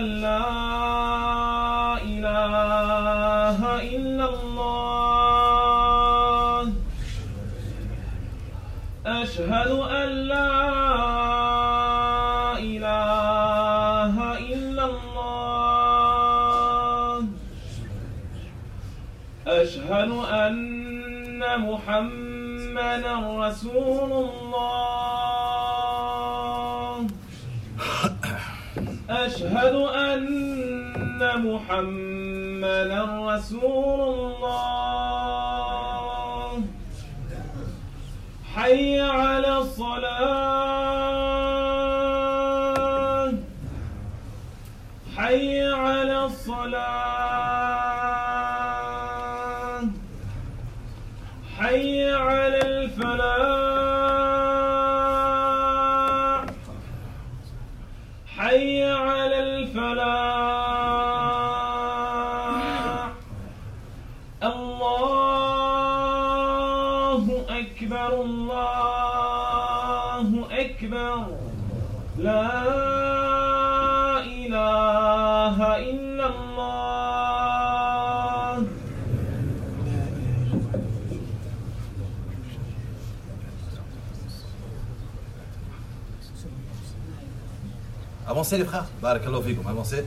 أن لا إله إلا الله أشهد أن لا إله إلا الله أشهد أن محمدا رسول الله أشهد أن محمدا رسول الله حي على الصلاة حي على الصلاة حي على الفلاح حي على الفلاح الله أكبر الله أكبر لا إله إلا الله. Avancez les frères. Barakallahu fikum. Avancez.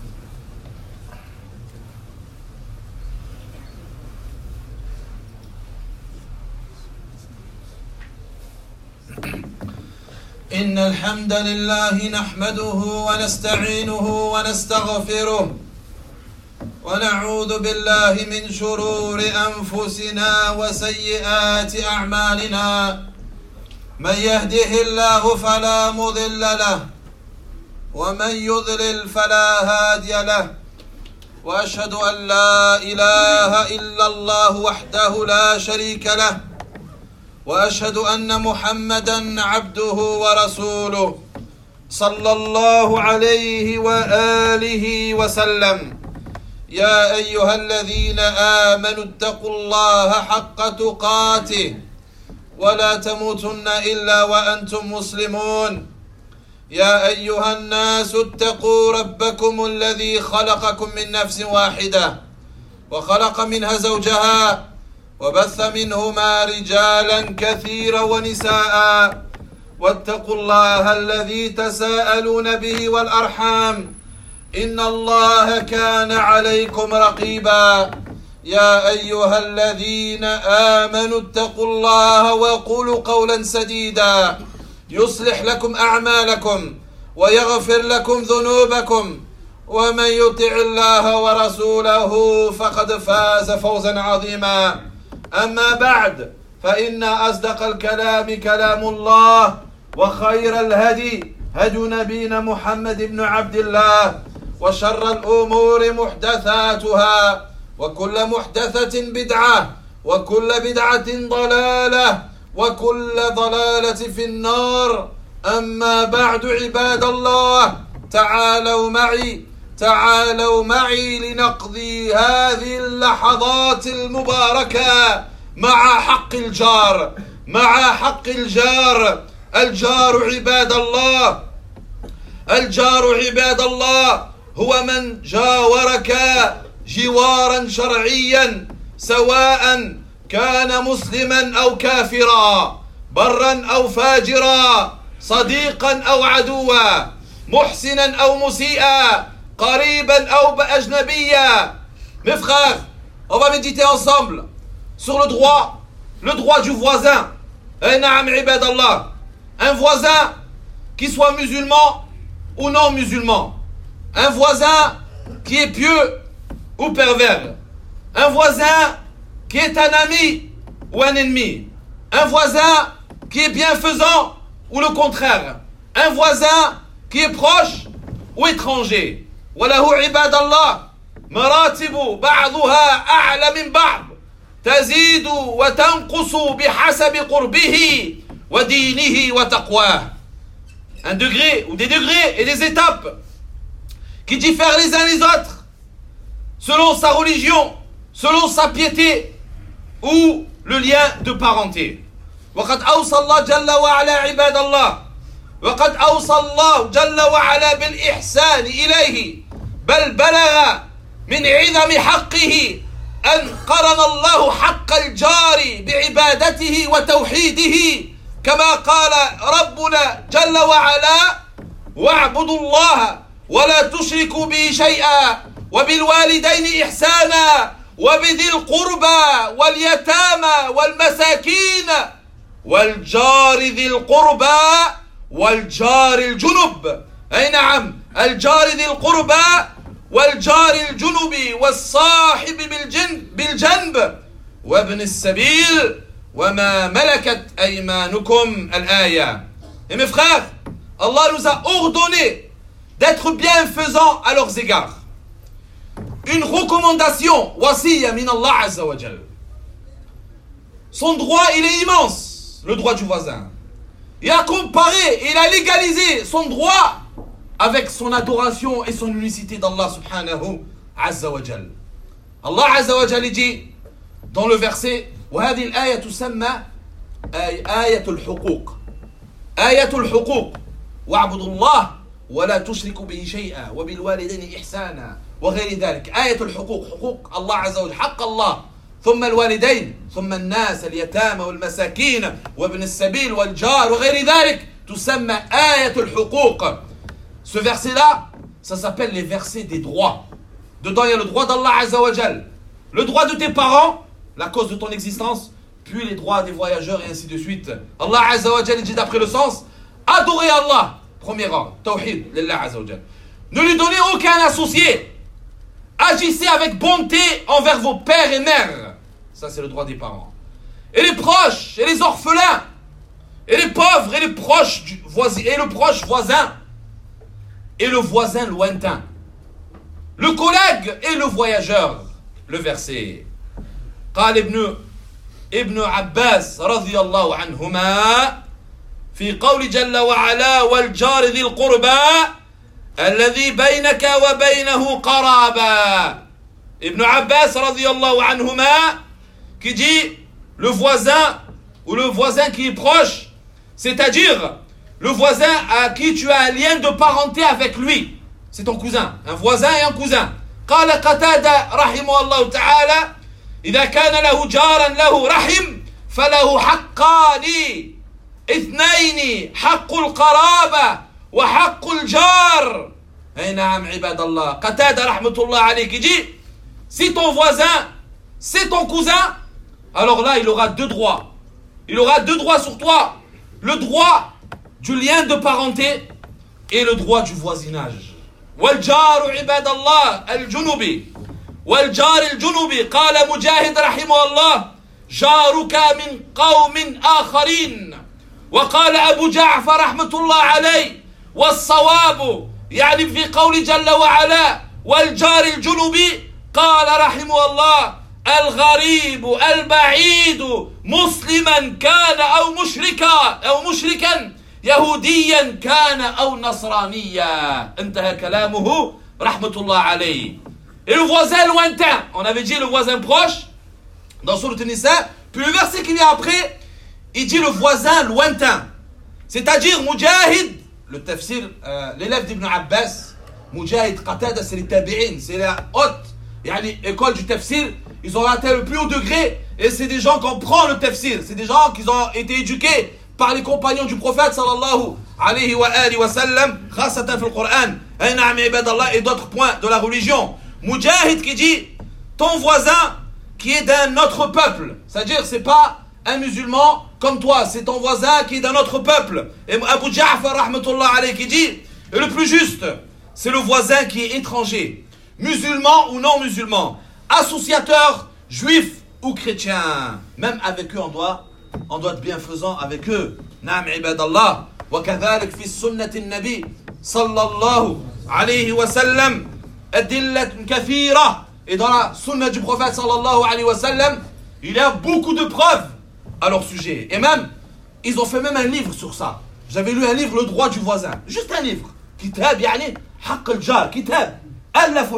إن الحمد لله نحمده ونستعينه ونستغفره ونعوذ بالله من شرور أنفسنا وسيئات أعمالنا من يهده الله فلا مضل له ومن يضلل فلا هادي له وأشهد أن لا إله إلا الله وحده لا شريك له وأشهد أن محمدًا عبده ورسوله صلى الله عليه وآله وسلم. يا أيها الذين آمنوا اتقوا الله حق تقاته ولا تموتن إلا وأنتم مسلمون. يا أيها الناس اتقوا ربكم الذي خلقكم من نفس واحدة وخلق منها زوجها وبث منهما رجالا كثيرا ونساء واتقوا الله الذي تساءلون به والأرحام إن الله كان عليكم رقيبا. يا أيها الذين آمنوا اتقوا الله وقولوا قولا سديدا يصلح لكم أعمالكم ويغفر لكم ذنوبكم ومن يطع الله ورسوله فقد فاز فوزا عظيما. أما بعد فإن أصدق الكلام كلام الله وخير الهدي هدي نبينا محمد بن عبد الله وشر الأمور محدثاتها وكل محدثة بدعة وكل بدعة ضلالة وكل ضلالة في النار. أما بعد عباد الله تعالوا معي لنقضي هذه اللحظات المباركة مع حق الجار الجار عباد الله هو من جاورك جوارا شرعيا سواء كان مسلما أو كافرا برا أو فاجرا صديقا أو عدوا محسنا أو مسيئا قريبا أو أجنبيا. Mes frères, on va méditer ensemble sur le droit du voisin. Na'am ibadallah. Un voisin qui soit musulman ou non musulman. Un voisin qui est pieux ou pervers. Un voisin qui est un ami ou un ennemi. Un voisin qui est bienfaisant ou le contraire. Un voisin qui est proche ou étranger. وله عباد الله مراتب بعضها أعلى من بعض تزيد وتنقص بحسب قربه ودينه وتقواه. Un degré ou des degrés et des étapes qui diffèrent les uns les autres selon sa religion, selon sa piété ou le lien de parenté. وقد أوصى الله جل وعلا عباد الله وقد أوصى الله جل وعلا بالإحسان إليه بل بلغ من عظم حقه أن قرن الله حق الجار بعبادته وتوحيده كما قال ربنا جل وعلا واعبدوا الله ولا تشركوا به شيئا وبالوالدين إحسانا وبذي القربى واليتامى والمساكين والجار ذي القربى والجار الجنب. أي نعم، الجار ذي القربى والجار الجنب والصاحب بالجنب وابن السبيل وما ملكت أيمانكم الآية. Et mes frères, Allah nous a ordonné d'être bienfaisants à leurs égards. Une recommandation, wasiya min Allah Azza wa Jal. Son droit, il est immense, le droit du voisin. Il a comparé, il a légalisé son droit avec son adoration et son unicité d'Allah subhanahu azza wa jal. Allah azza wa jal dit dans le verset وهذه الآية تسمى آية الحقوق. آية الحقوق واعبدوا الله ولا تشركوا به شيئا وبالوالدين إحسانا وغير ذلك. آية الحقوق، حقوق الله عز وجل، حق الله ثم الوالدين ثم الناس اليتامى والمساكين وابن السبيل والجار وغير ذلك تسمى آية الحقوق. Ce verset-là, ça s'appelle les versets des droits. Dedans, il y a le droit d'Allah Azza wa Jal, le droit de tes parents, la cause de ton existence, puis les droits des voyageurs et ainsi de suite. Allah Azza wa Jal dit d'après le sens, adorez Allah, premier rang, tawhid, lillah Azza wa Jal. Ne lui donnez aucun associé. Agissez avec bonté envers vos pères et mères. Ça, c'est le droit des parents. Et les proches, et les orphelins, et les pauvres, et les proches du voisin, et le proche voisin, et le voisin lointain, le collègue et le voyageur. Le verset. قال ابن عباس رضي الله عنهما في قول جل وعلا والجار ذي القربى الذي بينك وبينه قرابة. Ibn Abbas radiyallahu anhuma qui dit le voisin ou le voisin qui est proche, c'est-à-dire le voisin à qui tu as un lien de parenté avec lui, c'est ton cousin, un voisin et un cousin. قال قتادة رحمه الله تعالى إذا كان له جارا له رحم فله حقان اثنين حق القرابة وحق الجار. أي نعم عباد الله. قتادة رحمة الله عليه qui dit si ton voisin c'est ton cousin, alors là il aura deux droits. Il aura deux droits sur toi. Le droit du lien de parenté et le droit du voisinage. والجار عباد الله الجنوبي والجار الجنوبي قال مجاهد رحمه الله جارك من قوم آخرين. وقال أبو جعفر رحمة الله عليه والصواب يعني في قول جل وعلا والجار الجنوبي قال رحمه الله الغريب البعيد مسلما كان أو مشركا يهوديا كان أو نصرانيا. انتهى كلامه رحمة الله عليه. Et le voisin lointain, on avait dit le voisin proche dans Sourate Nisa, puis le verset qui vient après, il dit le voisin lointain. C'est-à-dire Mujahid, le tafsir, l'élève d'Ibn Abbas, Mujahid, Qatada, c'est les tabi'in, c'est la haute école du tafsir. Ils ont atteint le plus haut degré et c'est des gens qui comprennent le tafsir. C'est des gens qui ont été éduqués par les compagnons du prophète sallallahu alayhi wa alihi wa sallam, khasatan fil Qur'an, na'am ibadallah, et d'autres points de la religion. Mujahid qui dit ton voisin qui est d'un autre peuple, c'est-à-dire c'est pas un musulman comme toi, c'est ton voisin qui est d'un autre peuple. Et Abu Ja'far rahmatullah alayhi qui dit et le plus juste c'est le voisin qui est étranger, musulman ou non musulman, associateur, juif ou chrétien. Même avec eux on doit être bienfaisant avec eux. Naam ibadallah. Wa kadhalik fi sunnati an-nabi sallallahu alayhi wa sallam adillat kathira. Et dans la sunna du prophète sallallahu alayhi wa sallam, il y a beaucoup de preuves à leur sujet. Et même, ils ont fait même un livre sur ça. J'avais lu un livre, Le droit du voisin. Juste un livre. Kitab yani haqq al-jar. Kitab. ألف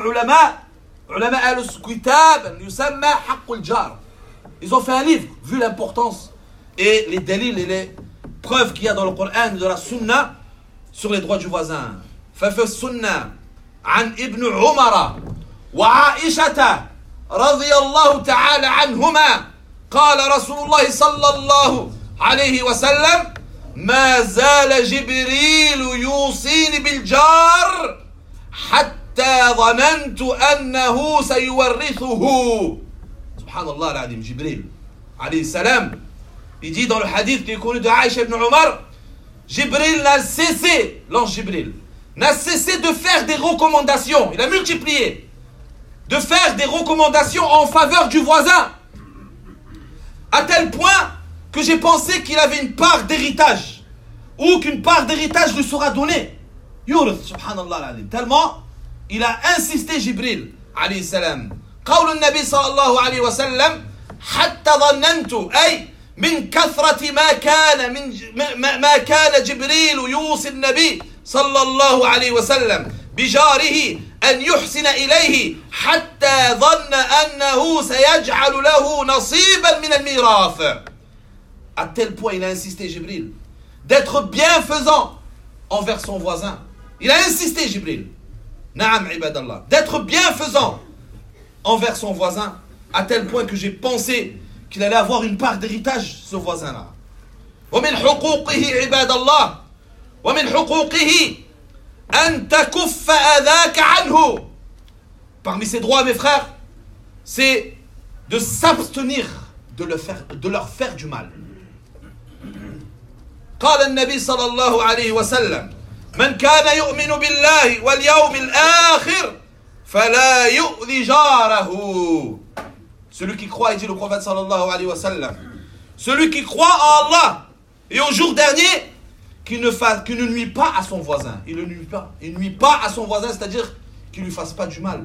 علماء أهل الكتاب يسمى حق الجار. Ils ont fait un livre, vu l'importance et les délits et les preuves qu'il y a dans le Coran et dans la Sunna sur les droits du voisin. ففي السنة عن ابن عمر وعائشة رضي الله تعالى عنهما قال رسول الله صلى الله عليه وسلم ما زال جبريل يوصيني بالجار حتى ظننت أنه سيورثه. سبحان الله العظيم. Jibril alayhi salam, il dit dans le hadith qui est connu de Aïcha ibn Omar, Jibril n'a cessé, l'ange Jibril n'a cessé de faire des recommandations, il a multiplié, de faire des recommandations en faveur du voisin, à tel point que j'ai pensé qu'il avait une part d'héritage, ou qu'une part d'héritage lui sera donnée. Yurth, subhanallah al-alim. Tellement il a insisté Jibril alayhi salam. قول النبي صلى الله عليه وسلم حتى ظننت أي من كثرة ما كان جبريل يوصي النبي صلى الله عليه وسلم بجاره أن يحسن إليه حتى ظن أنه سيجعل له نصيبا من الميراث. À tel point il a insisté Jibril d'être bienfaisant envers son voisin. Il a insisté Jibril, Naam ibadallah, d'être bienfaisant envers son voisin, à tel point que j'ai pensé qu'il allait avoir une part d'héritage, ce voisin-là. ومن حقوقه عباد الله ومن حقوقه أن تكف أذاك عنه. Parmi ses droits, mes frères, c'est de s'abstenir de leur faire du mal. قال النبي صلى الله عليه وسلم من كان يؤمن بالله واليوم الآخر فلا يؤذي جاره. Celui qui croit, il dit le prophète sallallahu alayhi wa sallam, celui qui croit en Allah et au jour dernier, qui ne nuit pas à son voisin. Il ne nuit pas à son voisin, c'est-à-dire qu'il ne lui fasse pas du mal.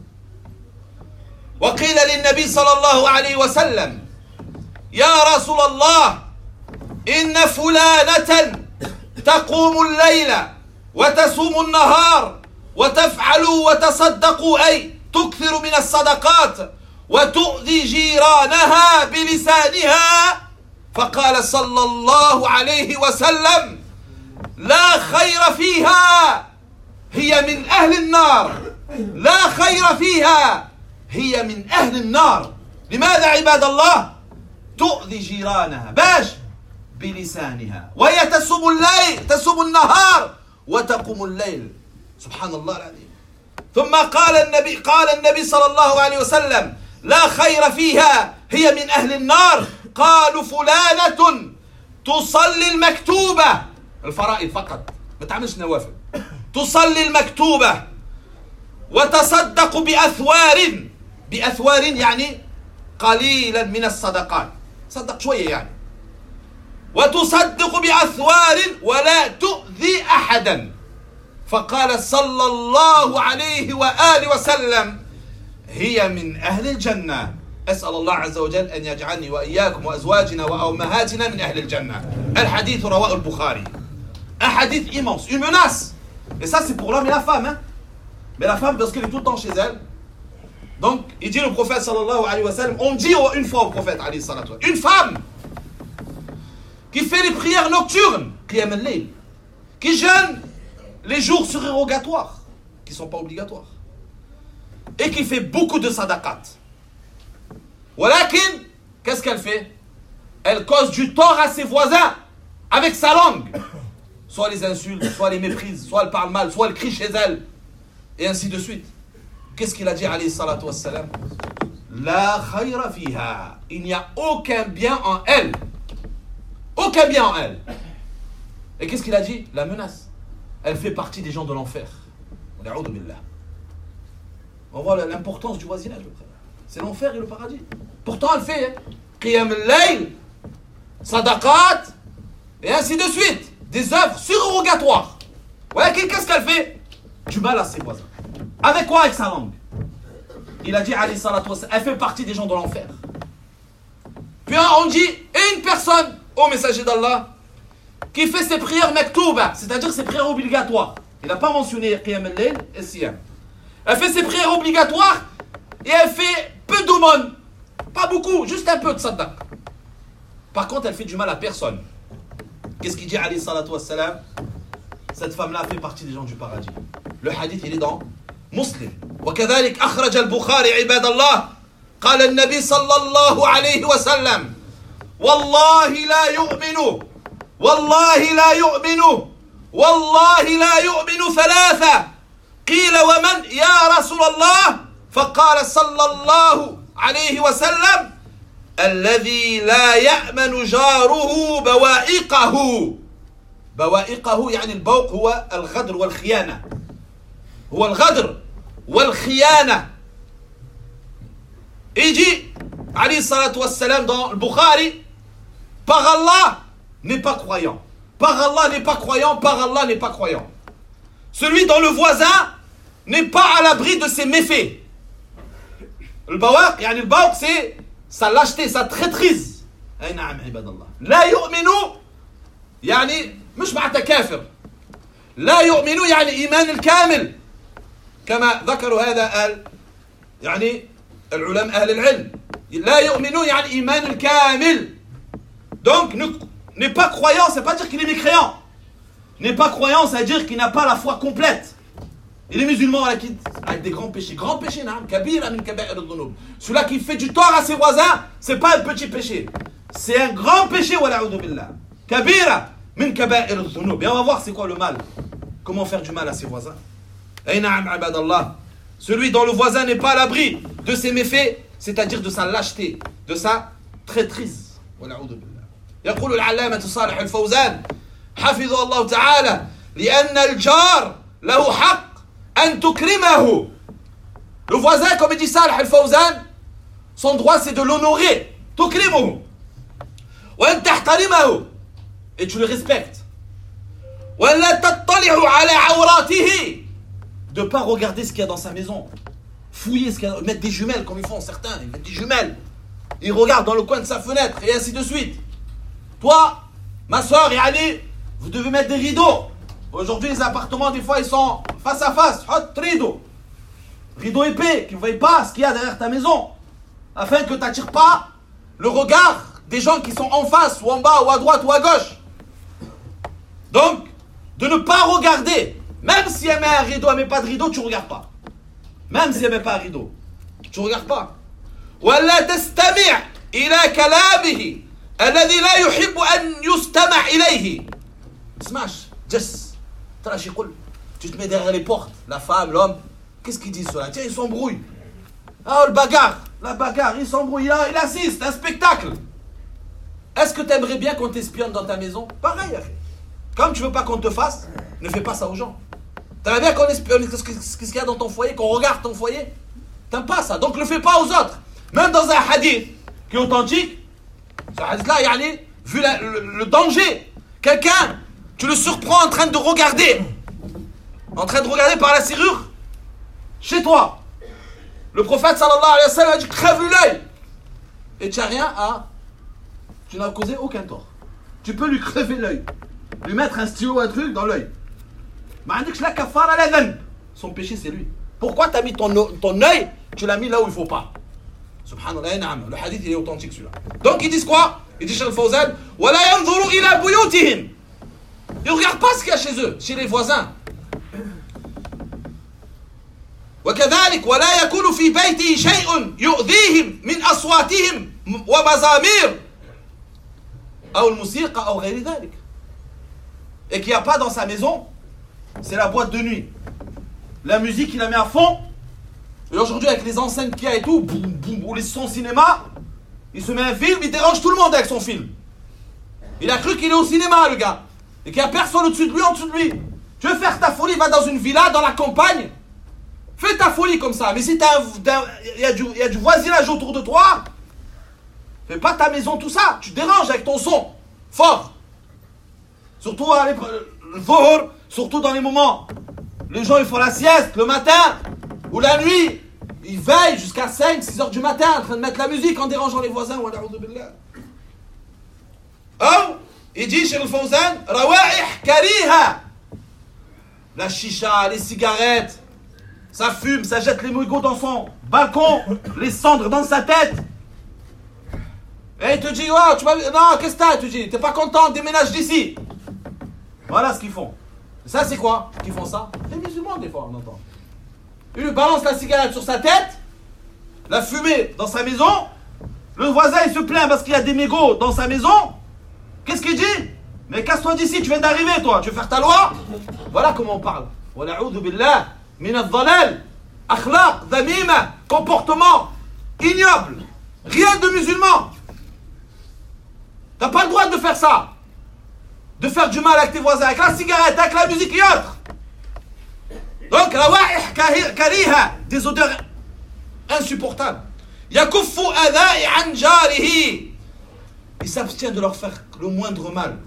وقيل للنبي صلى الله عليه وسلم يا رسول الله إن فلانة تقوم الليل وتصوم النهار وتفعل وتصدق أي تكثر من الصدقات وتؤذي جيرانها بلسانها. فقال صلى الله عليه وسلم لا خير فيها هي من أهل النار. لا خير فيها هي من أهل النار. لماذا عباد الله؟ تؤذي جيرانها باش بلسانها وهي تصوم النهار وتقوم الليل. سبحان الله العظيم. ثم قال النبي صلى الله عليه وسلم لا خير فيها هي من أهل النار. قالوا فلانة تصلي المكتوبة الفرائض فقط ما تعملش نوافل، تصلي المكتوبة وتصدق بأثوار يعني قليلا من الصدقات، صدق شوية يعني، وتصدق بأثوار ولا تؤذي أحدا. فقال صلى الله عليه وآله وسلم هي من أهل الجنة. أسأل الله عز وجل أن يجعلني وإياكم وأزواجنا وأمهاتنا من أهل الجنة. الحديث رواه البخاري. Un hadith immense, une menace. Et ça c'est pour l'homme et la femme, hein? Mais la femme parce qu'elle est tout le temps chez elle. Donc il dit le prophète sallallahu alayhi wa sallam, on dit une fois au prophète alayhi salatu wa sallam, une femme qui fait les prières nocturnes, qiyam al-layl, qui jeûne les jours surérogatoires, qui ne sont pas obligatoires, et qui fait beaucoup de sadaqat. Walakin, qu'est-ce qu'elle fait? Elle cause du tort à ses voisins avec sa langue. Soit les insulte, soit les méprise, soit elle parle mal, soit elle crie chez elle, et ainsi de suite. Qu'est-ce qu'il a dit alayhi salatu wassalam? La khayra fiha. Il n'y a aucun bien en elle. Aucun bien en elle. Et qu'est-ce qu'il a dit? La menace. Elle fait partie des gens de l'enfer. On voit l'importance du voisinage. C'est l'enfer et le paradis. Pourtant elle fait qiyam al-layl, sadaqat, et ainsi de suite. Des œuvres surrogatoires. Ouais, qu'est-ce qu'elle fait? Du mal à ses voisins. Avec quoi? Avec sa langue. Il a dit alayhi salatu wassalam, elle fait partie des gens de l'enfer. Puis on dit une personne, ô messager d'Allah, qui fait ses prières maktouba, c'est-à-dire ses prières obligatoires. Il n'a pas mentionné qiyam al-layl et siyam. Elle fait ses prières obligatoires et elle fait peu d'aumônes. Pas beaucoup, juste un peu de sadaq. Par contre, elle fait du mal à personne. Qu'est-ce qu'il dit alayhi salatu wassalam? cette femme-là fait partie des gens du paradis. Le hadith, il est dans Muslim. وكذلك أخرج البخاري عباد الله قال النبي صلى الله عليه وسلم والله لا يؤمن والله لا يؤمن والله لا يؤمن ثلاثة قيل ومن يا رسول الله فقال صلى الله عليه وسلم الذي لا يأمن جاره بوائقه بوائقه يعني البوق هو الغدر والخيانة هو الغدر والخيانة يجي عليه الصلاة والسلام dans le Bukhari par Allah n'est pas croyant par Allah n'est pas croyant par Allah n'est pas croyant celui dont le voisin n'est pas à l'abri de ses méfaits le bawaq يعني البوق c'est sa lâcheté sa traîtrise أي نعم عباد الله لا يؤمن يعني مش معناتها كافر لا يؤمن يعني إيمان الكامل كما ذكروا هذا أهل يعني العلماء أهل العلم لا يؤمن يعني إيمان الكامل donc n'est pas croyant c'est pas dire qu'il est mécréant n'est pas croyant c'est à dire qu'il n'a pas la foi complète et les musulmans avec des grands péchés نعم كبيرة من كبائر الذنوب celui-là qui fait du tort à ses voisins c'est pas un petit péché c'est un grand péché والعوذ بالله كبيرة من كبائر الذنوب et on va voir c'est quoi le mal comment faire du mal à ses voisins أي نعم عباد الله celui dont le voisin n'est pas à l'abri de ses méfaits c'est-à-dire de sa lâcheté de sa traîtrise والعوذ بالله يقول العلامة صالح الفوزان حفظه الله تعالى لأن الجار له حق أن تكرمه le voisin comme dit Salih al-Fawzan son droit c'est de l'honorer تكرمه وأن تحترمه et tu le respectes وأن لا تطلع على عوراته de ne pas regarder ce qu'il y a dans sa maison fouiller ce qu'il y a, mettre des jumelles comme ils font certains ils mettent des jumelles ils regardent dans le coin de sa fenêtre et ainsi de suite toi ma soeur et Ali vous devez mettre des rideaux aujourd'hui les appartements des fois ils sont face à face rideau épais qui ne voient pas ce qu'il y a derrière ta maison afin que tu n'attires pas le regard des gens qui sont en face ou en bas ou à droite ou à gauche donc de ne pas regarder même si elle met un rideau elle met pas de rideau tu ne regardes pas même si elle met pas un rideau tu ne regardes pas ولا تستمع إلى كلامه الذي لا يحب أن يستمع إليه اسمعش جس ترى شي يقول tu te mets derrière les portes la femme l'homme qu'est-ce qu'ils disent cela tiens ils s'embrouillent ah la bagarre ils s'embrouillent il assiste un spectacle est-ce que tu aimerais bien qu'on t'espionne dans ta maison pareil comme tu veux pas qu'on te fasse ne fais pas ça aux gens t'aimerais bien qu'on espionne ce qu'il y a dans ton foyer qu'on regarde ton foyer t'aimes pas ça donc le fais pas aux autres même dans un hadith qui est authentique ce hadith là yani, vu le danger quelqu'un tu le surprends en train de regarder par la serrure chez toi le prophète sallallahu alayhi wa sallam a dit crève-lui l'œil et tu n'as rien à tu n'as causé aucun tort tu peux lui crever l'œil lui mettre un stylo ou un truc dans l'œil son péché c'est lui pourquoi tu as mis ton œil tu l'as mis là où il ne faut pas subhanallah le hadith il est authentique celui-là donc ils disent quoi ils disent chez le Fawzan ولا ينظروا إلى بيوتهم ils ne regardent pas ce qu'il y a chez eux chez les voisins وكذلك ولا يكون في بيته شيء يؤذيهم من أصواتهم ومزامير أو الموسيقى أو غير ذلك et qu'il n'y a pas dans sa maison c'est la boîte de nuit la musique il la met à fond et aujourd'hui avec les enceintes qu'il y a et tout boum, boum, ou les sons cinéma il se met un film il dérange tout le monde avec son film il a cru qu'il est au cinéma le gars et qu'il n'y a personne au-dessus de lui en dessous de lui tu veux faire ta folie va dans une villa dans la campagne fais ta folie comme ça mais si il y a du voisinage autour de toi fais pas ta maison tout ça tu déranges avec ton son fort surtout le dhuhr surtout dans les moments les gens ils font la sieste le matin ou la nuit ils veillent jusqu'à 5-6 heures du matin en train de mettre la musique en dérangeant les voisins oh il dit chez le Fawzan rawaih kariha la chicha les cigarettes ça fume ça jette les mégots dans son balcon les cendres dans sa tête et il te dit oh, tu m'as non qu'est-ce que t'as il te dit t'es pas content déménage d'ici voilà ce qu'ils font Ça, c'est quoi qui font ça? Les musulmans, des fois, on entend. Il lui balance la cigarette sur sa tête, la fumée dans sa maison. Le voisin, il se plaint parce qu'il y a des mégots dans sa maison. Qu'est-ce qu'il dit? Mais casse-toi d'ici, tu viens d'arriver, toi. Tu veux faire ta loi? Voilà comment on parle. Wa na'udhu billah min ad-dhalal, akhlaq, dhamima, comportement ignoble. Rien de musulman. T'as pas le droit de faire ça. De faire du mal avec tes voisins, avec la cigarette, avec la musique et autres. Donc, rawa'ih kariha, des odeurs insupportables. Yakuffu adha'i an jarihi. Il s'abstient de leur faire le moindre mal.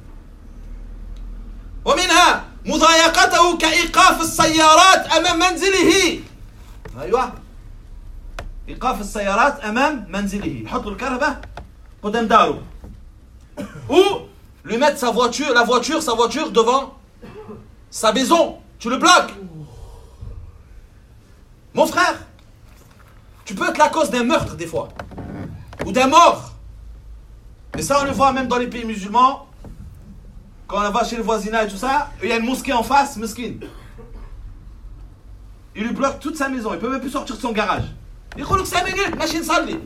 ومنها مضايقته كإيقاف السيارات أمام منزله. أيوة. إيقاف السيارات أمام منزله. يحط الكهرباء قدام داره. Ou lui mettre sa voiture devant sa maison. Tu le bloques. Mon frère, tu peux être la cause d'un meurtre des fois. Ou d'un mort. Et ça, on le voit même dans les pays musulmans. Quand on va chez le voisinage et tout ça, il y a une mosquée en face, mesquine. Il lui bloque toute sa maison. Il ne peut même plus sortir de son garage. Il dit que 5 minutes, machine salée.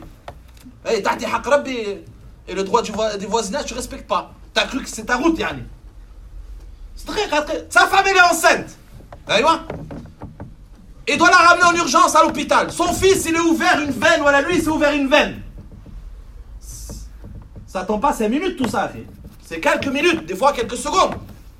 Et le droit du voisinage, tu ne respectes pas. Tu as cru que c'est ta route, yani. C'est très. Sa femme, elle est enceinte. Il doit la ramener en urgence à l'hôpital. Son fils, il est ouvert une veine. Voilà, lui, il s'est ouvert une veine. Ça ne tombe pas 5 minutes, tout ça. C'est quelques minutes, des fois quelques secondes.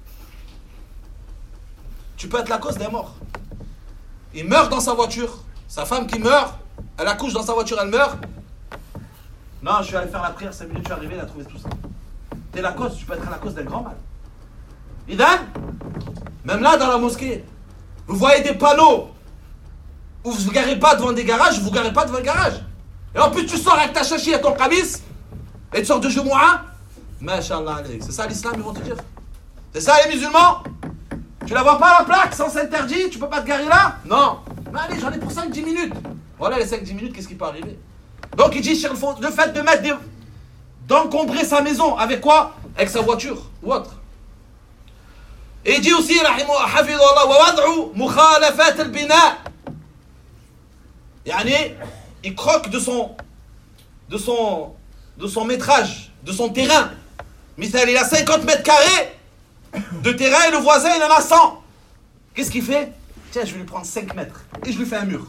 Tu peux être la cause d'un mort. Il meurt dans sa voiture. Sa femme qui meurt, elle accouche dans sa voiture, elle meurt. Non, je suis allé faire la prière, 5 minutes, je suis arrivé, il a trouvé tout ça. T'es la cause, tu peux être la cause d'un grand mal. Idan, même là dans la mosquée, vous voyez des panneaux où vous ne vous garez pas devant des garages, vous ne vous garez pas devant le garage. Et en plus tu sors avec ta chachi et ton kamis, et tu sors de Jumu'ah. Masha'Allah alayk. C'est ça l'islam, ils vont te dire. C'est ça les musulmans. Tu la vois pas la plaque, sens interdit, tu peux pas te garer là? Non. Mais allez, j'en ai pour 5-10 minutes. Voilà les 5-10 minutes, qu'est-ce qui peut arriver? Donc il dit sur le fait de mettre d'encombrer sa maison avec quoi? Avec sa voiture ou autre. Et il dit aussi hafidhullah wa wad'u mukhalafat al-bina. Yani il croque de son métrage, de son terrain. Misal, il a 50 mètres carrés de terrain et le voisin il en a 100. Qu'est-ce qu'il fait? Tiens, je vais lui prendre 5 mètres et je lui fais un mur.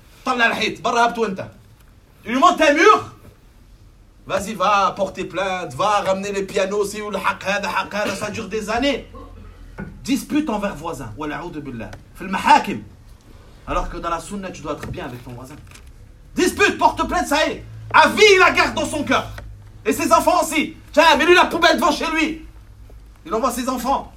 Il lui monte un mur. Vas-y, va porter plainte, va ramener les pianos aussi, ou le haqada, ça dure des années. Dispute envers voisin. Alors que dans la sunna, tu dois être bien avec ton voisin. Dispute, porte plainte, ça y est. À vie, il la garde dans son cœur. Et ses enfants aussi. Tiens, mets-lui la poubelle devant chez lui. Il envoie ses enfants.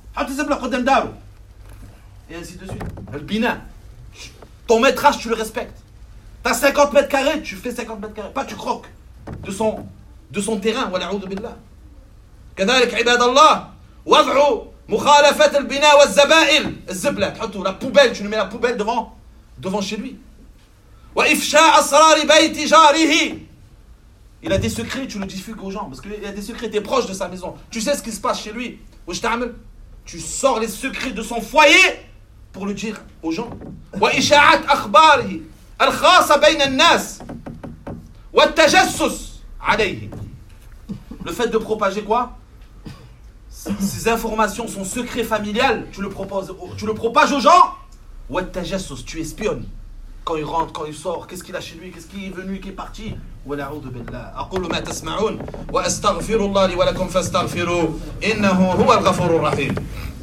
Et ainsi de suite. Le bina. Ton métrage, tu le respectes. T'as 50 mètres carrés, tu fais 50 mètres carrés. Pas tu croques de son terrain. Wala'oudhu billah. كذلك عباد الله وضع مخالفة البناء والزبائل الزبلة. تحطوا la poubelle, tu lui mets la poubelle devant chez lui. وإفشاء أسرار بيت جاره. Il a des secrets, tu le diffuses aux gens. Parce qu'il a des secrets, tu es proche de sa maison. Tu sais ce qui se passe chez lui. Tu sors les secrets de son foyer pour le dire aux gens. وإشاعة أخباره الخاصة بين الناس والتجسس عليه. Le fait de propager quoi? Ces informations, son secret familial, tu le propages aux gens. والتجسس, tu espionnes. Quand il rentre, quand il sort, qu'est-ce qu'il a chez lui, qu'est-ce qui est venu, qui est parti. ونعوذ بالله. أقول ما تسمعون وأستغفر الله لي ولكم فاستغفروه إنه هو الغفور الرحيم.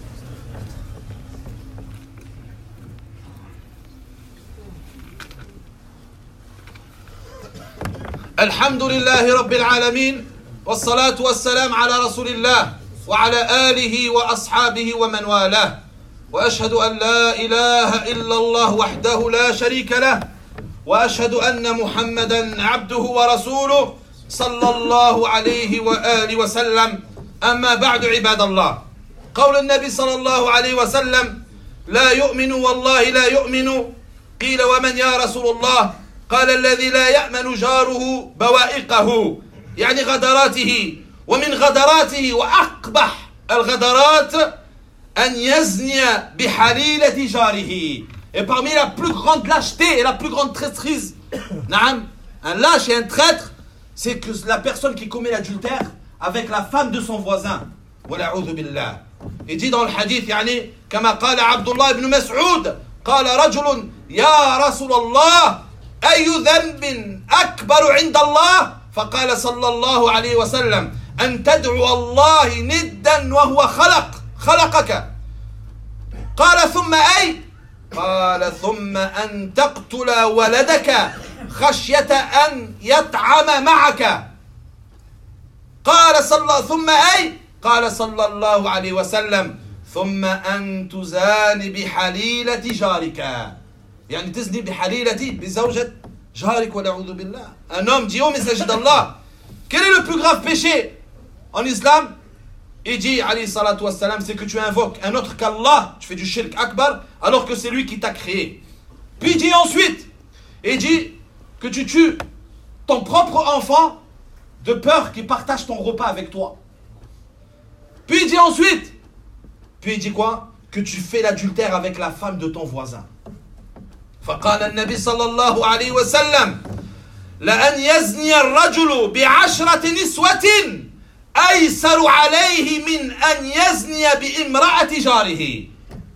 الحمد لله رب العالمين والصلاة والسلام على رسول الله وعلى آله وأصحابه ومن والاه وأشهد أن لا إله إلا الله وحده لا شريك له وأشهد أن محمدا عبده ورسوله صلى الله عليه وآله وسلم. أما بعد عباد الله، قول النبي صلى الله عليه وسلم: لا يؤمن والله لا يؤمن. قيل ومن يا رسول الله؟ قال الذي لا يأمن جاره بوائقه، يعني غدراته. ومن غدراته وأقبح الغدرات أن يزني بحليلة جاره. Et parmi la plus grande lâcheté et la plus grande traîtrise, un lâche et un traître, c'est que la personne qui commet l'adultère avec la femme de son voisin. والعوذ بالله. Il dit dans le hadith, يعني كما قال عبد الله بن مسعود قال رجل يا رسول الله أي ذنب أكبر عند الله؟ فقال صلى الله عليه وسلم أن تدعو الله ندا وهو خلقك. قال ثم أي؟ قال ثم أن تقتل ولدك خشية أن يطعم معك. قال ثم أي؟ قال صلى الله عليه وسلم ثم أن تزاني بحليلة جارك. يعني تزني بحليلة بزوجة جارك والعوذ بالله. Un homme dit au messager d'Allah, quel est le plus grave péché en islam? Il dit, alayhi salatu wassalam, c'est que tu invoques un autre qu'Allah, tu fais du shirk akbar, alors que c'est lui qui t'a créé. Puis il dit ensuite, il dit que tu tues ton propre enfant de peur qu'il partage ton repas avec toi. Puis il dit ensuite, puis il dit quoi? Que tu fais l'adultère avec la femme de ton voisin. فقال النبي صلى الله عليه وسلم لأن يزني الرجل بعشرة نسوة أيسر عليه من أن يزني بامرأة جاره.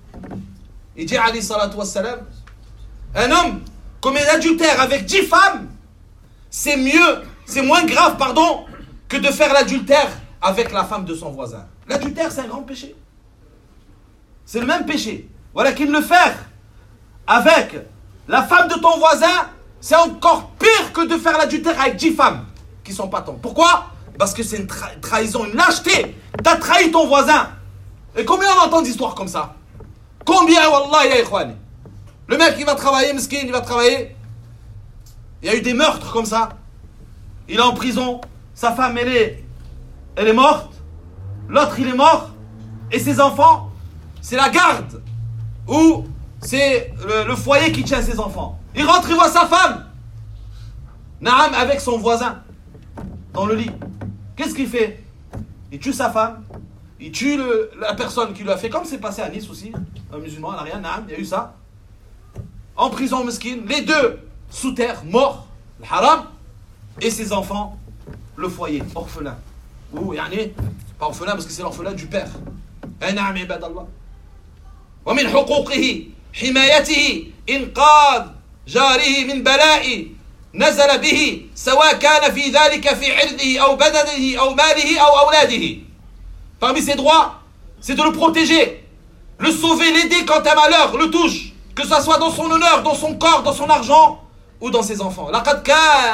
Il dit alayhi salatu wassalam, un homme commet l'adultère avec 10 femmes, c'est moins grave, que de faire l'adultère avec la femme de son voisin. L'adultère, c'est un grand péché. C'est le même péché. Voilà qu'il le faire avec la femme de ton voisin, c'est encore pire que de faire l'adultère avec 10 femmes qui ne sont pas ton. Pourquoi? Parce que c'est une trahison, une lâcheté. Tu as trahi ton voisin. Et combien on entend d'histoires comme ça? Combien, wallah, ya ikhwani? Le mec, il va travailler, miskin, il va travailler. Il y a eu des meurtres comme ça. Il est en prison. Sa femme, elle est morte. L'autre, il est mort. Et ses enfants, c'est la garde. Ou c'est le foyer qui tient ses enfants. Il rentre, il voit sa femme. Naam, avec son voisin. Dans le lit. Qu'est-ce qu'il fait? Il tue sa femme. Il tue la personne qui lui a fait. Comme c'est passé à Nice aussi. Un musulman, n'a rien. Naam, il y a eu ça. En prison, mesquin. Les deux sous terre, morts. Le haram. Et ses enfants, le foyer, orphelin. Ou, yani, pas orphelin parce que c'est l'orphelin du père. Naam, ibadallah. ومن حقوقه حمايته إنقاذ جاره من بلاء نزل به سواء كان في ذلك في عرضه أو بدنه أو ماله أو أولاده. Parmi ses droits, c'est de le protéger, le sauver, l'aider quand un malheur le touche, que ce soit dans son honneur, dans son corps, dans son argent ou dans ses enfants. لقد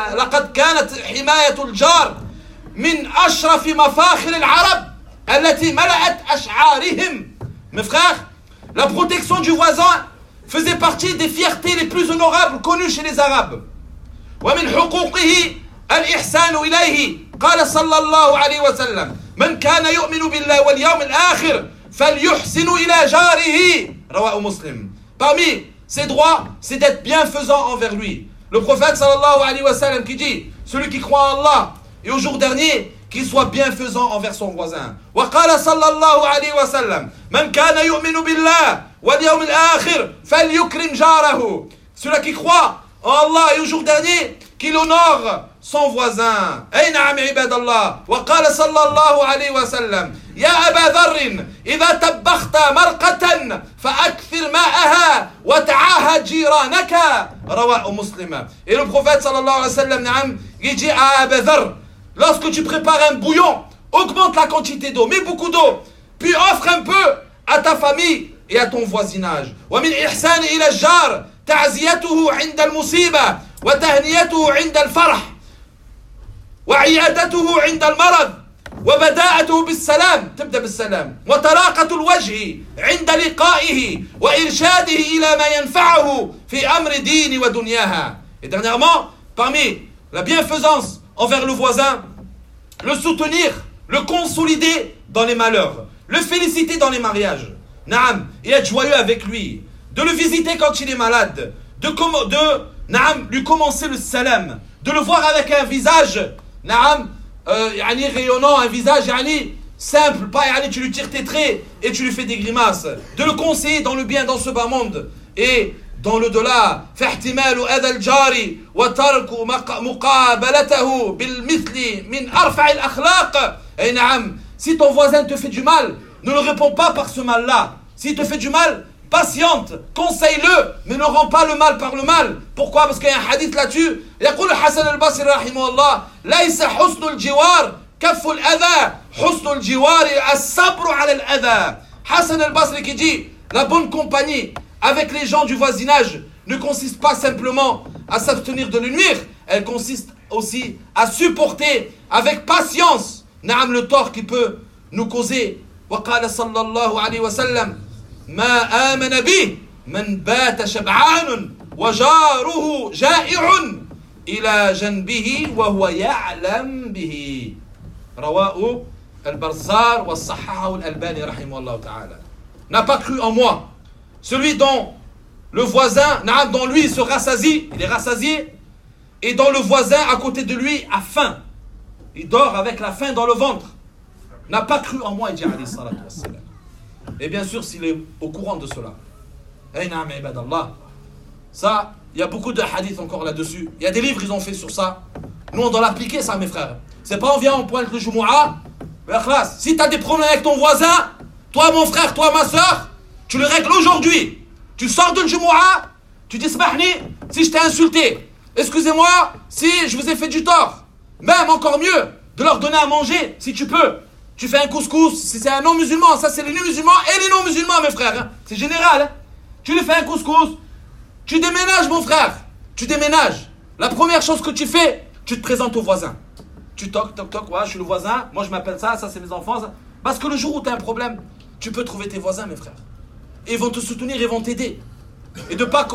كانت حماية الجار من أشرف مفاخر العرب التي ملأت أشعارهم. Mes frères, la protection du voisin faisait partie des fiertés les plus honorables connues chez les Arabes. ومن حقوقه الإحسان إليه قال صلى الله عليه وسلم من كان يؤمن بالله واليوم الآخر فليحسن إلى جاره رواه مسلم. Parmi ses droits, c'est d'être bienfaisant envers lui. Le prophète sallallahu alayhi wa sallam qui dit, celui qui croit en Allah et au jour dernier, qu'il soit bienfaisant envers son voisin. وقال صلى الله عليه وسلم من كان يؤمن بالله واليوم الآخر فليكرم جاره. Celui qui croit en Allah et au jour dernier, qu'il honore son voisin. أي نعم عباد الله. وقال صلى الله عليه وسلم يا أبا ذر إذا طبخت مرقة فأكثر ماءها وتعاهد جيرانك رواه مسلم. Et le prophète صلى الله عليه وسلم نعم il dit à Abu Dharr, lorsque tu prépares un bouillon, augmente la quantité d'eau, mets beaucoup d'eau, puis offre un peu à ta famille et à ton voisinage. ومن إحسان إلى الجار تعزيته عند المصيبة وتهنيته عند الفرح وعيادته عند المرض وبداءته بالسلام تبدأ بالسلام وطلاقة الوجه عند لقائه وإرشاده إلى ما ينفعه في أمر دين ودنياها. Et dernièrement, parmi la bienfaisance envers le voisin, le soutenir, le consolider dans les malheurs, le féliciter dans les mariages, naam, et être joyeux avec lui, de le visiter quand il est malade, naam, lui commencer le salam, de le voir avec un visage naam, rayonnant, un visage simple, pas allez, tu lui tires tes traits et tu lui fais des grimaces. De le conseiller dans le bien, dans ce bas monde. Et dans le delà, فاحتمال أذى الجار وترك مقابلته بالمثل من أرفع الأخلاق. Et نعم, si ton voisin te fait du mal, ne le réponds pas par ce mal-là. S'il te fait du mal, patiente, conseille-le, mais ne rends pas le mal par le mal. Pourquoi? Parce qu'il y a un hadith là-dessus. يقول الحسن البصري رحمه الله: ليس حسن الجوار كف الأذى، حسن الجوار الصبر على الأذى. Hassan al-Basri qui dit: la bonne compagnie avec les gens du voisinage ne consiste pas simplement à s'abstenir de le nuire, elle consiste aussi à supporter avec patience le tort qui peut nous causer. وقال صلى الله عليه وسلم: ما آمن به من بات شبعان وجاره جائع إلى جنبه وهو يعلم به. رواه البزار والصححه الألباني رحمه الله تعالى. N'a pas cru en moi celui dont le voisin, dont lui il se rassasie, il est rassasié, et dont le voisin à côté de lui a faim, il dort avec la faim dans le ventre, n'a pas cru en moi, il dit alayhi salatu wassalam. Et bien sûr, s'il est au courant de cela, ça, il y a beaucoup de hadiths encore là-dessus, il y a des livres ils ont fait sur ça. Nous on doit l'appliquer ça, mes frères. C'est pas on vient, on pointe le Jumu'ah, si tu as des problèmes avec ton voisin, toi mon frère, toi ma soeur, tu le règles aujourd'hui. Tu sors de Jumu'ah, tu dis Smahni, si je t'ai insulté, excusez-moi si je vous ai fait du tort. Même encore mieux, de leur donner à manger, si tu peux. Tu fais un couscous, si c'est un non-musulman, ça c'est les musulmans et les non-musulmans, mes frères. Hein. C'est général. Hein. Tu lui fais un couscous, tu déménages, mon frère. Tu déménages. La première chose que tu fais, tu te présentes au voisin. Tu toc, toc, toc, ouais, je suis le voisin, moi je m'appelle ça c'est mes enfants. Ça. Parce que le jour où tu as un problème, tu peux trouver tes voisins, mes frères. Et ils vont te soutenir, ils vont t'aider. Et de pas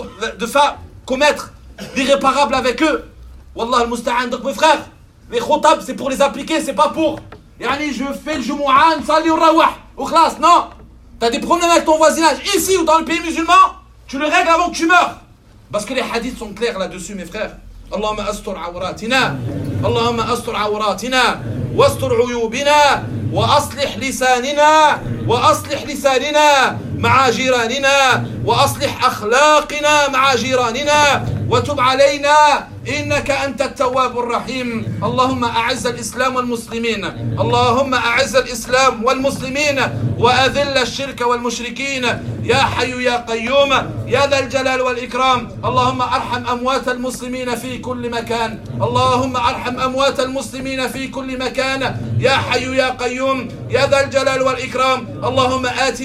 commettre l'irréparable avec eux. Wallah al-musta'an. Donc mes frères, les khotab c'est pour les appliquer, c'est pas pour. Yani je fais le Jumu'ah, nsali ou rawah, ou khlas, non. T'as des problèmes avec ton voisinage, ici ou dans le pays musulman, tu le règles avant que tu meurs. Parce que les hadiths sont clairs là-dessus, mes frères. Allahumma astur awratina, Allahumma astur awratina, wastur uyubina, wa aslih lisanina, wa aslih lisanina مع جيراننا وأصلح أخلاقنا مع جيراننا وتب علينا إنك أنت التواب الرحيم. اللهم أعز الإسلام والمسلمين، اللهم أعز الإسلام والمسلمين وأذل الشرك والمشركين يا حي يا قيوم يا ذا الجلال والإكرام. اللهم أرحم أموات المسلمين في كل مكان، اللهم أرحم أموات المسلمين في كل مكان يا حي يا قيوم يا ذا الجلال والإكرام. اللهم آت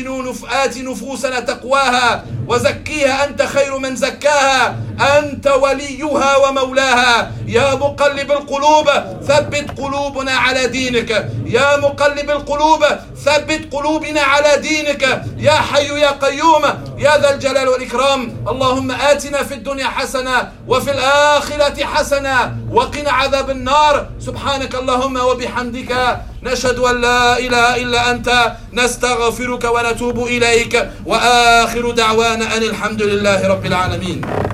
نفوسنا تقواها وزكيها أنت خير من زكاها أنت وليها ومولاها. يا مقلب القلوب ثبت قلوبنا على دينك، يا مقلب القلوب ثبت قلوبنا على دينك يا حي يا قيوم يا ذا الجلال والإكرام. اللهم آتنا في الدنيا حسنة وفي الآخرة حسنة وقنا عذاب النار. سبحانك اللهم وبحمدك نشهد أن لا إله إلا أنت نستغفرك ونتوب إليك وآخر دعوانا أن الحمد لله رب العالمين.